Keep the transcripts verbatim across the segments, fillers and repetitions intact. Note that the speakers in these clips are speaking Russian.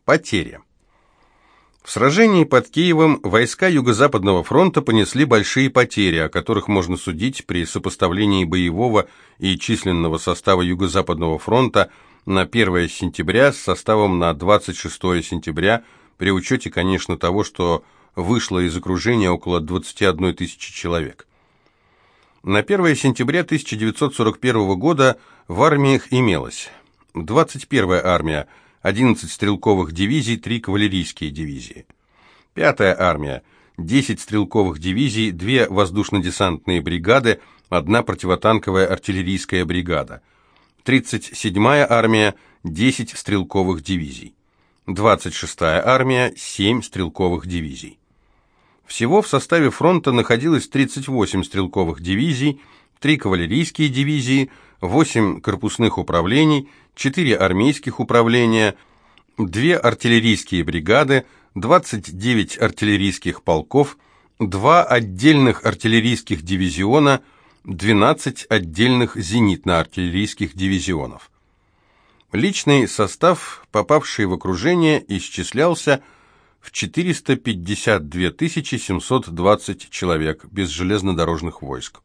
Потери. В сражении под Киевом войска Юго-Западного фронта понесли большие потери, о которых можно судить при сопоставлении боевого и численного состава Юго-Западного фронта на первое сентября с составом на двадцать шестое сентября, при учете, конечно, того, что вышло из окружения около двадцати одной тысячи человек. На первое сентября тысяча девятьсот сорок первого года в армиях имелось двадцать первая армия, одиннадцать стрелковых дивизий, три кавалерийские дивизии. пятая армия, десять стрелковых дивизий, две воздушно-десантные бригады, одна противотанковая артиллерийская бригада. тридцать седьмая армия, десять стрелковых дивизий. двадцать шестая армия, семь стрелковых дивизий. Всего в составе фронта находилось тридцать восемь стрелковых дивизий, три кавалерийские дивизии, восемь корпусных управлений, четыре армейских управления, две артиллерийские бригады, двадцать девять артиллерийских полков, два отдельных артиллерийских дивизиона, двенадцать отдельных зенитно-артиллерийских дивизионов. Личный состав, попавший в окружение, исчислялся в четыреста пятьдесят две тысячи семьсот двадцать человек без железнодорожных войск.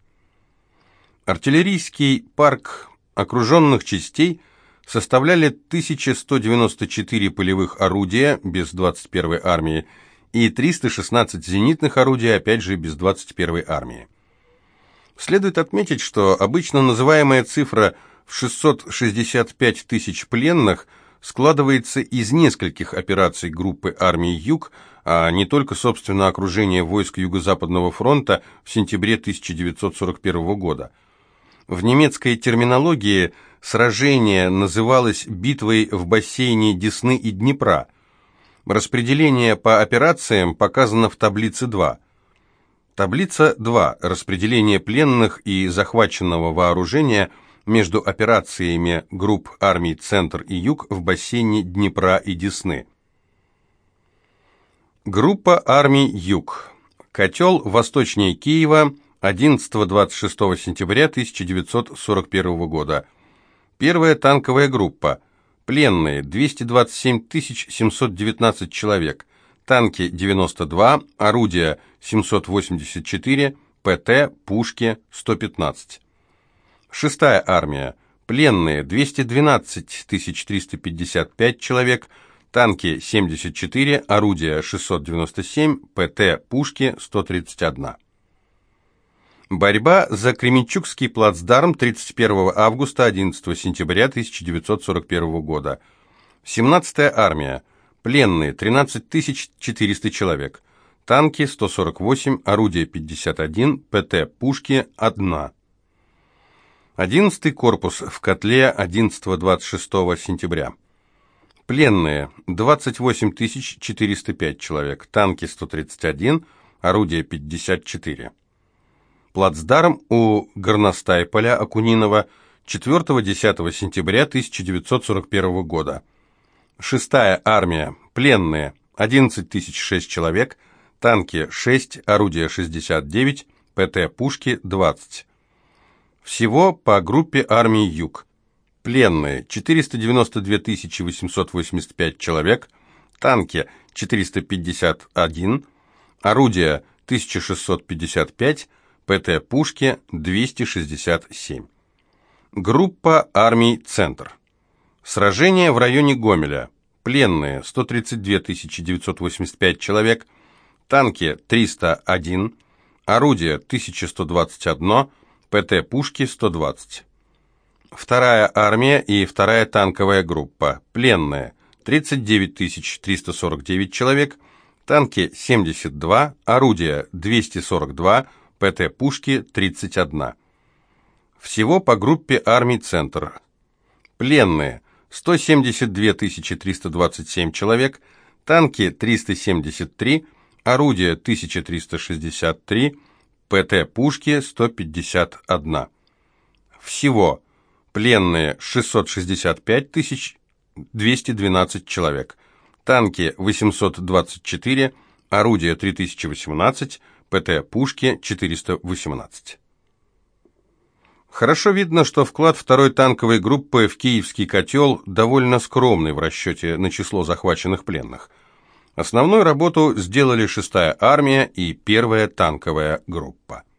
Артиллерийский парк окруженных частей составляли тысяча сто девяносто четыре полевых орудия без двадцать первой армии и триста шестнадцать зенитных орудий, опять же, без двадцать первой армии. Следует отметить, что обычно называемая цифра в шестьсот шестьдесят пять тысяч пленных складывается из нескольких операций группы армий «Юг», а не только, собственно, окружение войск Юго-Западного фронта в сентябре тысяча девятьсот сорок первого года. В немецкой терминологии сражение называлось битвой в бассейне Десны и Днепра. Распределение по операциям показано в таблице два. Таблица два. Распределение пленных и захваченного вооружения между операциями групп армий «Центр» и «Юг» в бассейне Днепра и Десны. Группа армий «Юг». Котел восточнее Киева, одиннадцатого-двадцать шестого сентября тысяча девятьсот сорок первого года. Первая танковая группа. Пленные двести двадцать семь тысяч семьсот девятнадцать человек. Танки девяносто два, орудия семьсот восемьдесят четыре, ПТ, пушки сто пятнадцать. Шестая армия. Пленные двести двенадцать тысяч триста пятьдесят пять человек, танки семьдесят четыре, орудия шестьсот девяносто семь, ПТ, пушки сто тридцать один. Борьба за Кременчугский плацдарм тридцать первого августа — одиннадцатого сентября тысяча девятьсот сорок первого года. семнадцатая армия. Пленные тринадцать тысяч четыреста человек, танки сто сорок восемь, орудия пятьдесят один, ПТ, пушки одна. одиннадцатый корпус в котле одиннадцатого-двадцать шестого сентября. Пленные двадцать восемь тысяч четыреста пять человек, танки сто тридцать один, орудия пятьдесят четыре. Плацдарм у горностай-поля Акунинова четвёртого-десятого сентября тысяча девятьсот сорок первого года. Шестая армия. Пленные одиннадцать тысяч шесть человек, танки шесть, орудия шестьдесят девять, ПТ, пушки двадцать. Всего по группе армий «Юг». Пленные четыреста девяносто две тысячи восемьсот восемьдесят пять человек, танки четыреста пятьдесят один, орудия тысяча шестьсот пятьдесят пять, ПТ, пушки двести шестьдесят семь. Группа армий «Центр». Сражение в районе Гомеля. Пленные сто тридцать две тысячи девятьсот восемьдесят пять человек, танки триста один, орудия тысяча сто двадцать один, ПТ, пушки сто двадцать. Вторая армия и вторая танковая группа. Пленные тридцать девять тысяч триста сорок девять человек, танки семьдесят два, орудия двести сорок два, ПТ, пушки тридцать один. Всего по группе армий «Центр». Пленные сто семьдесят две тысячи триста двадцать семь человек, танки триста семьдесят три, орудия тысяча триста шестьдесят три, ПТ, пушки сто пятьдесят один. Всего пленные шестьсот шестьдесят пять тысяч двести двенадцать человек, танки восемьсот двадцать четыре, орудия три тысячи восемнадцать, ПТ, пушки четыреста восемнадцать. Хорошо видно, что вклад второй танковой группы в Киевский котел довольно скромный в расчете на число захваченных пленных. Основную работу сделали шестая армия и первая танковая группа.